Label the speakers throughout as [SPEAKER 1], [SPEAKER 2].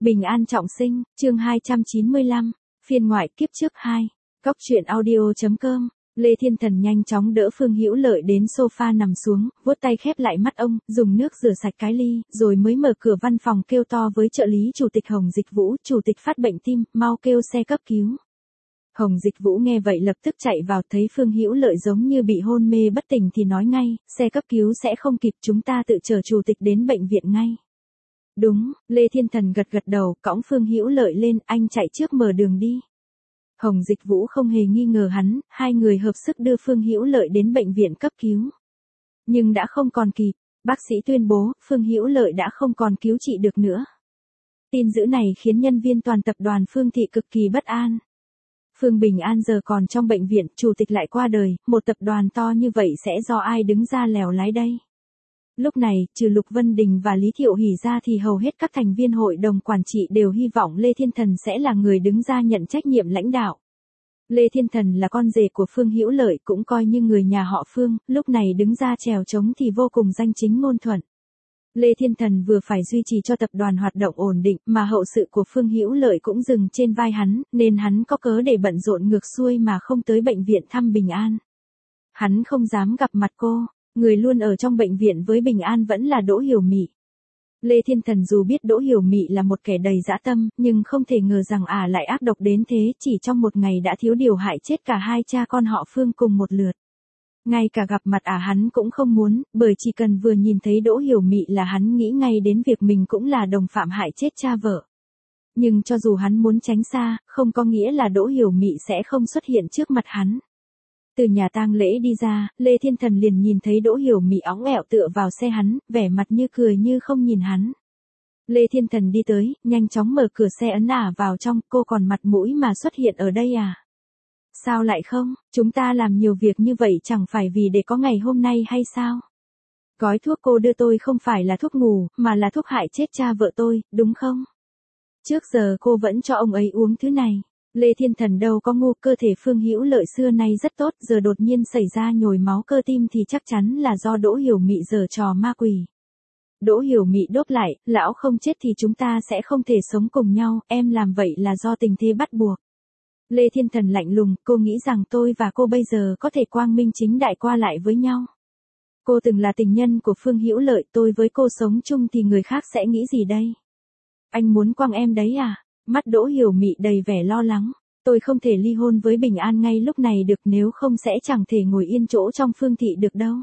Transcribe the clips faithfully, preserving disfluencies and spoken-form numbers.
[SPEAKER 1] Bình an trọng sinh, chương hai trăm chín mươi lăm, phiên ngoại kiếp trước hai. Cóc truyện audio chấm com. Lê Thiên Thần nhanh chóng đỡ Phương Hữu Lợi đến sofa nằm xuống, vuốt tay khép lại mắt ông, dùng nước rửa sạch cái ly, rồi mới mở cửa văn phòng kêu to với trợ lý chủ tịch Hồng Dịch Vũ, chủ tịch phát bệnh tim, mau kêu xe cấp cứu. Hồng Dịch Vũ nghe vậy lập tức chạy vào, thấy Phương Hữu Lợi giống như bị hôn mê bất tỉnh thì nói ngay, xe cấp cứu sẽ không kịp, chúng ta tự chở chủ tịch đến bệnh viện ngay. Đúng, Lê Thiên Thần gật gật đầu, cõng Phương Hữu Lợi lên, anh chạy trước mở đường đi. Hồng Dịch Vũ không hề nghi ngờ hắn, hai người hợp sức đưa Phương Hữu Lợi đến bệnh viện cấp cứu. Nhưng đã không còn kịp, bác sĩ tuyên bố, Phương Hữu Lợi đã không còn cứu trị được nữa. Tin dữ này khiến nhân viên toàn tập đoàn Phương Thị cực kỳ bất an. Phương Bình An giờ còn trong bệnh viện, chủ tịch lại qua đời, một tập đoàn to như vậy sẽ do ai đứng ra lèo lái đây? Lúc này, trừ Lục Vân Đình và Lý Thiệu Hỷ ra thì hầu hết các thành viên hội đồng quản trị đều hy vọng Lê Thiên Thần sẽ là người đứng ra nhận trách nhiệm lãnh đạo. Lê Thiên Thần là con rể của Phương Hữu Lợi, cũng coi như người nhà họ Phương, lúc này đứng ra chèo chống thì vô cùng danh chính ngôn thuận. Lê Thiên Thần vừa phải duy trì cho tập đoàn hoạt động ổn định, mà hậu sự của Phương Hữu Lợi cũng dừng trên vai hắn, nên hắn có cớ để bận rộn ngược xuôi mà không tới bệnh viện thăm Bình An. Hắn không dám gặp mặt cô. Người luôn ở trong bệnh viện với Bình An vẫn là Đỗ Hiểu Mị. Lê Thiên Thần dù biết Đỗ Hiểu Mị là một kẻ đầy dã tâm, nhưng không thể ngờ rằng ả lại ác độc đến thế, chỉ trong một ngày đã thiếu điều hại chết cả hai cha con họ Phương cùng một lượt. Ngay cả gặp mặt ả hắn cũng không muốn, bởi chỉ cần vừa nhìn thấy Đỗ Hiểu Mị là hắn nghĩ ngay đến việc mình cũng là đồng phạm hại chết cha vợ. Nhưng cho dù hắn muốn tránh xa, không có nghĩa là Đỗ Hiểu Mị sẽ không xuất hiện trước mặt hắn. Từ nhà tang lễ đi ra, Lê Thiên Thần liền nhìn thấy Đỗ Hiểu Mị óng ẹo tựa vào xe hắn, vẻ mặt như cười như không nhìn hắn. Lê Thiên Thần đi tới, nhanh chóng mở cửa xe ấn ả vào trong, cô còn mặt mũi mà xuất hiện ở đây à? Sao lại không, chúng ta làm nhiều việc như vậy chẳng phải vì để có ngày hôm nay hay sao? Gói thuốc cô đưa tôi không phải là thuốc ngủ, mà là thuốc hại chết cha vợ tôi, đúng không? Trước giờ cô vẫn cho ông ấy uống thứ này. Lê Thiên Thần đâu có ngu, cơ thể Phương Hữu Lợi xưa nay rất tốt, giờ đột nhiên xảy ra nhồi máu cơ tim thì chắc chắn là do Đỗ Hiểu Mị giở trò ma quỷ. Đỗ Hiểu Mị đốt lại, lão không chết thì chúng ta sẽ không thể sống cùng nhau, em làm vậy là do tình thế bắt buộc. Lê Thiên Thần lạnh lùng, cô nghĩ rằng tôi và cô bây giờ có thể quang minh chính đại qua lại với nhau. Cô từng là tình nhân của Phương Hữu Lợi, tôi với cô sống chung thì người khác sẽ nghĩ gì đây? Anh muốn quăng em đấy à? Mắt Đỗ Hiểu Mị đầy vẻ lo lắng. Tôi không thể ly hôn với Bình An ngay lúc này được, nếu không sẽ chẳng thể ngồi yên chỗ trong Phương Thị được đâu.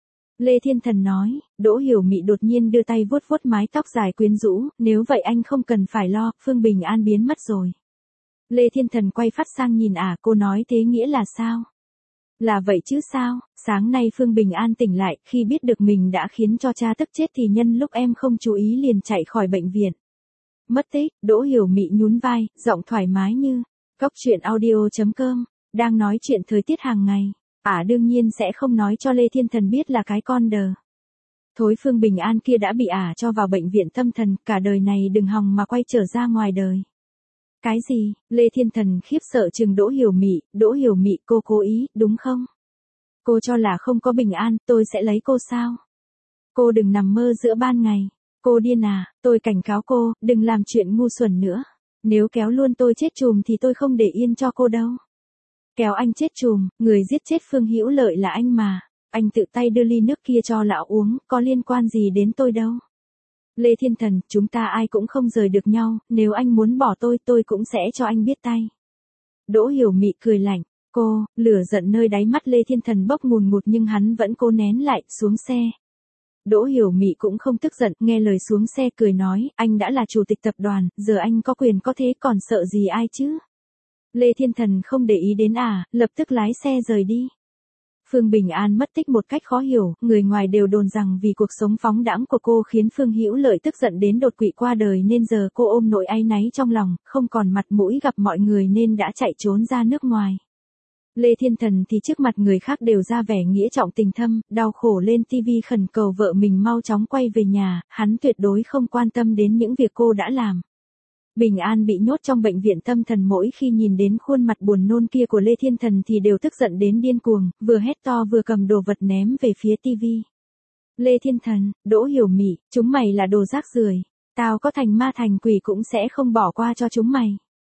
[SPEAKER 1] Lê Thiên Thần nói. Đỗ Hiểu Mị đột nhiên đưa tay vuốt vuốt mái tóc dài quyến rũ, nếu vậy anh không cần phải lo, Phương Bình An biến mất rồi. Lê Thiên Thần quay phát sang nhìn ả, cô nói thế nghĩa là sao? Là vậy chứ sao, sáng nay Phương Bình An tỉnh lại, khi biết được mình đã khiến cho cha tức chết thì nhân lúc em không chú ý liền chạy khỏi bệnh viện. Mất tích, Đỗ Hiểu Mị nhún vai, giọng thoải mái như, cóc truyện audio chấm com, đang nói chuyện thời tiết hàng ngày. Ả à, đương nhiên sẽ không nói cho Lê Thiên Thần biết là cái con đờ. Thối Phương Bình An kia đã bị ả à cho vào bệnh viện tâm thần, cả đời này đừng hòng mà quay trở ra ngoài đời. Cái gì, Lê Thiên Thần khiếp sợ chừng Đỗ Hiểu Mị, Đỗ Hiểu Mị cô cố ý, đúng không? Cô cho là không có Bình An, tôi sẽ lấy cô sao? Cô đừng nằm mơ giữa ban ngày. Cô điên à, tôi cảnh cáo cô, đừng làm chuyện ngu xuẩn nữa. Nếu kéo luôn tôi chết chùm thì tôi không để yên cho cô đâu. Kéo anh chết chùm, người giết chết Phương Hữu Lợi là anh mà. Anh tự tay đưa ly nước kia cho lão uống, có liên quan gì đến tôi đâu. Lê Thiên Thần, chúng ta ai cũng không rời được nhau, nếu anh muốn bỏ tôi, tôi cũng sẽ cho anh biết tay. Đỗ Hiểu Mị cười lạnh, cô, lửa giận nơi đáy mắt Lê Thiên Thần bốc ngùn ngụt nhưng hắn vẫn cố nén lại, xuống xe. Đỗ Hiểu Mị cũng không tức giận, nghe lời xuống xe cười nói, anh đã là chủ tịch tập đoàn, giờ anh có quyền có thế còn sợ gì ai chứ? Lê Thiên Thần không để ý đến à, lập tức lái xe rời đi. Phương Bình An mất tích một cách khó hiểu, người ngoài đều đồn rằng vì cuộc sống phóng đãng của cô khiến Phương Hữu Lợi tức giận đến đột quỵ qua đời nên giờ cô ôm nỗi áy náy trong lòng, không còn mặt mũi gặp mọi người nên đã chạy trốn ra nước ngoài. Lê Thiên Thần thì trước mặt người khác đều ra vẻ nghĩa trọng tình thâm, đau khổ lên tivi khẩn cầu vợ mình mau chóng quay về nhà, hắn tuyệt đối không quan tâm đến những việc cô đã làm. Bình An bị nhốt trong bệnh viện tâm thần, mỗi khi nhìn đến khuôn mặt buồn nôn kia của Lê Thiên Thần thì đều tức giận đến điên cuồng, vừa hét to vừa cầm đồ vật ném về phía tivi. Lê Thiên Thần, Đỗ Hiểu Mị, chúng mày là đồ rác rưởi. Tao có thành ma thành quỷ cũng sẽ không bỏ qua cho chúng mày.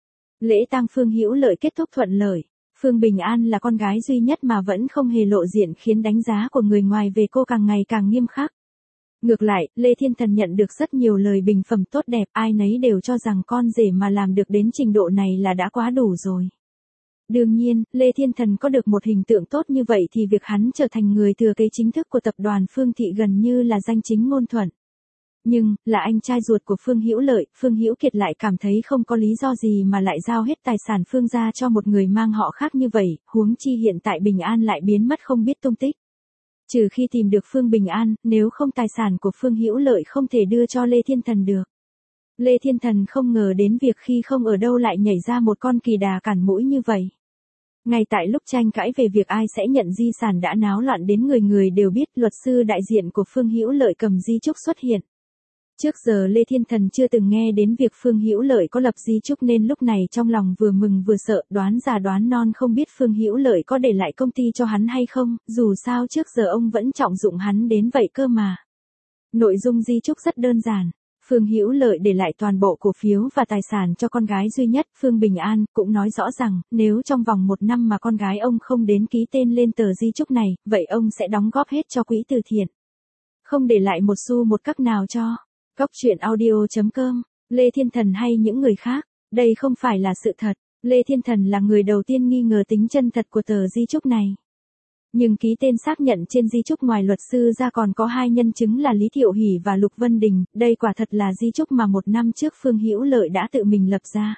[SPEAKER 1] Lễ tang Phương Hữu Lợi kết thúc thuận lợi. Phương Bình An là con gái duy nhất mà vẫn không hề lộ diện khiến đánh giá của người ngoài về cô càng ngày càng nghiêm khắc. Ngược lại, Lê Thiên Thần nhận được rất nhiều lời bình phẩm tốt đẹp, ai nấy đều cho rằng con rể mà làm được đến trình độ này là đã quá đủ rồi. Đương nhiên, Lê Thiên Thần có được một hình tượng tốt như vậy thì việc hắn trở thành người thừa kế chính thức của tập đoàn Phương Thị gần như là danh chính ngôn thuận. Nhưng, là anh trai ruột của Phương Hữu Lợi, Phương Hữu Kiệt lại cảm thấy không có lý do gì mà lại giao hết tài sản Phương gia cho một người mang họ khác như vậy, huống chi hiện tại Bình An lại biến mất không biết tung tích. Trừ khi tìm được Phương Bình An, nếu không tài sản của Phương Hữu Lợi không thể đưa cho Lê Thiên Thần được. Lê Thiên Thần không ngờ đến việc khi không ở đâu lại nhảy ra một con kỳ đà cản mũi như vậy. Ngay tại lúc tranh cãi về việc ai sẽ nhận di sản đã náo loạn đến người người đều biết, luật sư đại diện của Phương Hữu Lợi cầm di chúc xuất hiện. Trước giờ Lê Thiên Thần chưa từng nghe đến việc Phương Hữu Lợi có lập di chúc nên lúc này trong lòng vừa mừng vừa sợ, đoán già đoán non không biết Phương Hữu Lợi có để lại công ty cho hắn hay không, dù sao trước giờ ông vẫn trọng dụng hắn đến vậy cơ mà. Nội dung di chúc rất đơn giản. Phương Hữu Lợi để lại toàn bộ cổ phiếu và tài sản cho con gái duy nhất, Phương Bình An, cũng nói rõ rằng, nếu trong vòng một năm mà con gái ông không đến ký tên lên tờ di chúc này, vậy ông sẽ đóng góp hết cho quỹ từ thiện. Không để lại một xu một cắc nào cho. Góc truyện audio chấm com, Lê Thiên Thần hay những người khác, đây không phải là sự thật, Lê Thiên Thần là người đầu tiên nghi ngờ tính chân thật của tờ di chúc này. Nhưng ký tên xác nhận trên di chúc ngoài luật sư ra còn có hai nhân chứng là Lý Thiệu Hỷ và Lục Vân Đình, đây quả thật là di chúc mà một năm trước Phương Hữu Lợi đã tự mình lập ra.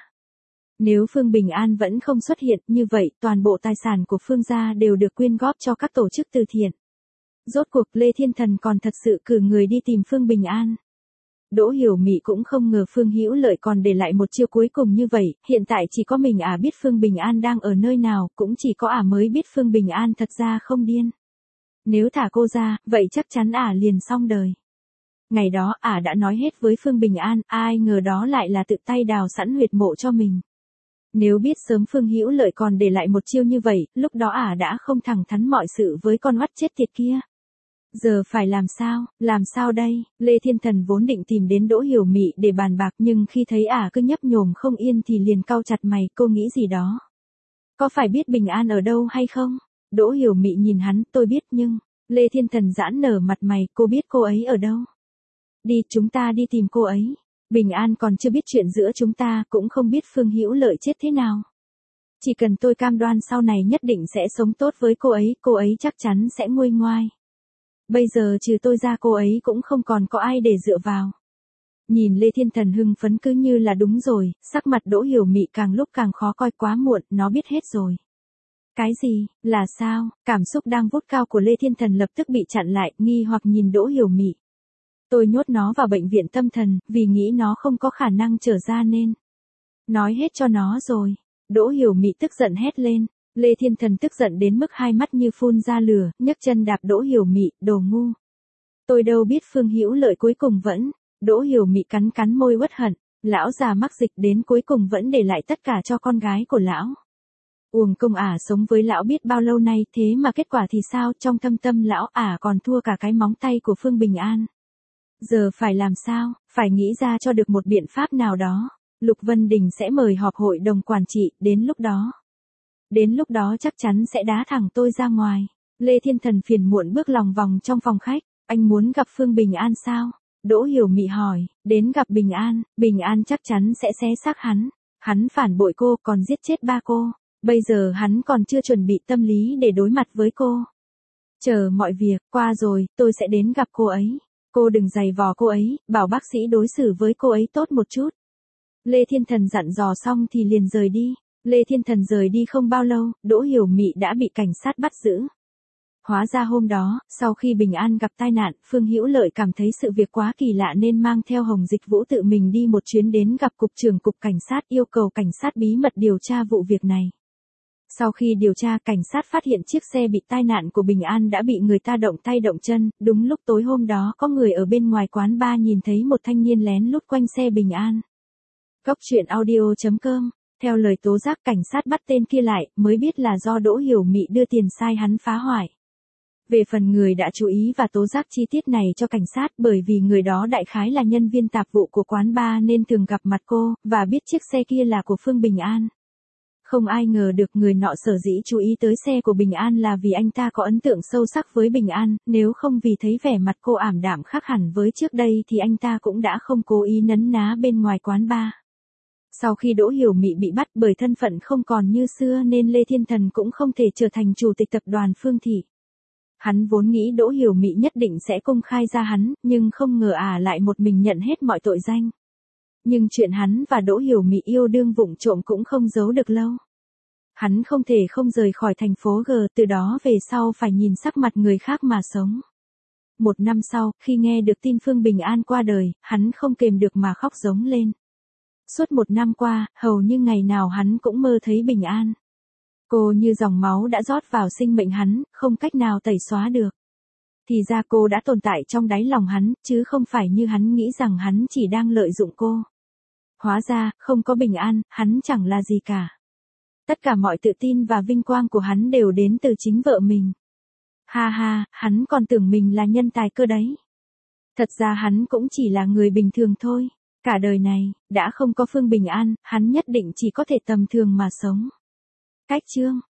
[SPEAKER 1] Nếu Phương Bình An vẫn không xuất hiện như vậy, toàn bộ tài sản của Phương gia đều được quyên góp cho các tổ chức từ thiện. Rốt cuộc Lê Thiên Thần còn thật sự cử người đi tìm Phương Bình An. Đỗ Hiểu Mị cũng không ngờ Phương Hữu Lợi còn để lại một chiêu cuối cùng như vậy, hiện tại chỉ có mình ả biết Phương Bình An đang ở nơi nào, cũng chỉ có ả mới biết Phương Bình An thật ra không điên. Nếu thả cô ra, vậy chắc chắn ả liền xong đời. Ngày đó ả đã nói hết với Phương Bình An, ai ngờ đó lại là tự tay đào sẵn huyệt mộ cho mình. Nếu biết sớm Phương Hữu Lợi còn để lại một chiêu như vậy, lúc đó ả đã không thẳng thắn mọi sự với con oắt chết tiệt kia. Giờ phải làm sao, làm sao đây, Lê Thiên Thần vốn định tìm đến Đỗ Hiểu Mị để bàn bạc nhưng khi thấy ả cứ nhấp nhổm không yên thì liền cau chặt mày, cô nghĩ gì đó. Có phải biết Bình An ở đâu hay không? Đỗ Hiểu Mị nhìn hắn, tôi biết nhưng, Lê Thiên Thần giãn nở mặt mày, cô biết cô ấy ở đâu? Đi, chúng ta đi tìm cô ấy. Bình An còn chưa biết chuyện giữa chúng ta, cũng không biết Phương Hữu Lợi chết thế nào. Chỉ cần tôi cam đoan sau này nhất định sẽ sống tốt với cô ấy, cô ấy chắc chắn sẽ nguôi ngoai. Bây giờ trừ tôi ra cô ấy cũng không còn có ai để dựa vào. Nhìn Lê Thiên Thần hưng phấn cứ như là đúng rồi, sắc mặt Đỗ Hiểu Mị càng lúc càng khó coi, quá muộn, nó biết hết rồi. Cái gì, là sao, cảm xúc đang vút cao của Lê Thiên Thần lập tức bị chặn lại, nghi hoặc nhìn Đỗ Hiểu Mị. Tôi nhốt nó vào bệnh viện tâm thần, vì nghĩ nó không có khả năng trở ra nên. Nói hết cho nó rồi. Đỗ Hiểu Mị tức giận hét lên. Lê Thiên Thần tức giận đến mức hai mắt như phun ra lửa, nhấc chân đạp Đỗ Hiểu Mị, đồ ngu. Tôi đâu biết Phương Hữu Lợi cuối cùng vẫn. Đỗ Hiểu Mị cắn cắn môi uất hận, lão già mắc dịch đến cuối cùng vẫn để lại tất cả cho con gái của lão. Uổng công ả sống với lão biết bao lâu nay, thế mà kết quả thì sao, trong thâm tâm lão ả còn thua cả cái móng tay của Phương Bình An. Giờ phải làm sao, phải nghĩ ra cho được một biện pháp nào đó. Lục Vân Đình sẽ mời họp hội đồng quản trị, đến lúc đó. Đến lúc đó chắc chắn sẽ đá thẳng tôi ra ngoài. Lê Thiên Thần phiền muộn bước lòng vòng trong phòng khách. Anh muốn gặp Phương Bình An sao? Đỗ Hiểu Mị hỏi. Đến gặp Bình An, Bình An chắc chắn sẽ xé xác hắn. Hắn phản bội cô, còn giết chết ba cô. Bây giờ hắn còn chưa chuẩn bị tâm lý để đối mặt với cô. Chờ mọi việc qua rồi, tôi sẽ đến gặp cô ấy. Cô đừng giày vò cô ấy, bảo bác sĩ đối xử với cô ấy tốt một chút. Lê Thiên Thần dặn dò xong thì liền rời đi. Lê Thiên Thần rời đi không bao lâu, Đỗ Hiểu Mị đã bị cảnh sát bắt giữ. Hóa ra hôm đó, sau khi Bình An gặp tai nạn, Phương Hữu Lợi cảm thấy sự việc quá kỳ lạ nên mang theo Hồng Dịch Vũ tự mình đi một chuyến đến gặp Cục trưởng Cục Cảnh sát, yêu cầu cảnh sát bí mật điều tra vụ việc này. Sau khi điều tra, cảnh sát phát hiện chiếc xe bị tai nạn của Bình An đã bị người ta động tay động chân, đúng lúc tối hôm đó có người ở bên ngoài quán bar nhìn thấy một thanh niên lén lút quanh xe Bình An. Góc truyện audio chấm com. Theo lời tố giác, cảnh sát bắt tên kia lại, mới biết là do Đỗ Hiểu Mị đưa tiền sai hắn phá hoại. Về phần người đã chú ý và tố giác chi tiết này cho cảnh sát bởi vì người đó đại khái là nhân viên tạp vụ của quán bar nên thường gặp mặt cô, và biết chiếc xe kia là của Phương Bình An. Không ai ngờ được người nọ sở dĩ chú ý tới xe của Bình An là vì anh ta có ấn tượng sâu sắc với Bình An, nếu không vì thấy vẻ mặt cô ảm đạm khác hẳn với trước đây thì anh ta cũng đã không cố ý nấn ná bên ngoài quán bar. Sau khi Đỗ Hiểu Mị bị bắt bởi thân phận không còn như xưa nên Lê Thiên Thần cũng không thể trở thành chủ tịch tập đoàn Phương Thị. Hắn vốn nghĩ Đỗ Hiểu Mị nhất định sẽ công khai ra hắn, nhưng không ngờ à lại một mình nhận hết mọi tội danh. Nhưng chuyện hắn và Đỗ Hiểu Mị yêu đương vụng trộm cũng không giấu được lâu. Hắn không thể không rời khỏi thành phố G, từ đó về sau phải nhìn sắc mặt người khác mà sống. Một năm sau, khi nghe được tin Phương Bình An qua đời, hắn không kềm được mà khóc rống lên. Suốt một năm qua, hầu như ngày nào hắn cũng mơ thấy Bình An. Cô như dòng máu đã rót vào sinh mệnh hắn, không cách nào tẩy xóa được. Thì ra cô đã tồn tại trong đáy lòng hắn, chứ không phải như hắn nghĩ rằng hắn chỉ đang lợi dụng cô. Hóa ra, không có Bình An, hắn chẳng là gì cả. Tất cả mọi tự tin và vinh quang của hắn đều đến từ chính vợ mình. Ha ha, hắn còn tưởng mình là nhân tài cơ đấy. Thật ra hắn cũng chỉ là người bình thường thôi. Cả đời này, đã không có Phương Bình An, hắn nhất định chỉ có thể tầm thường mà sống. Cách chương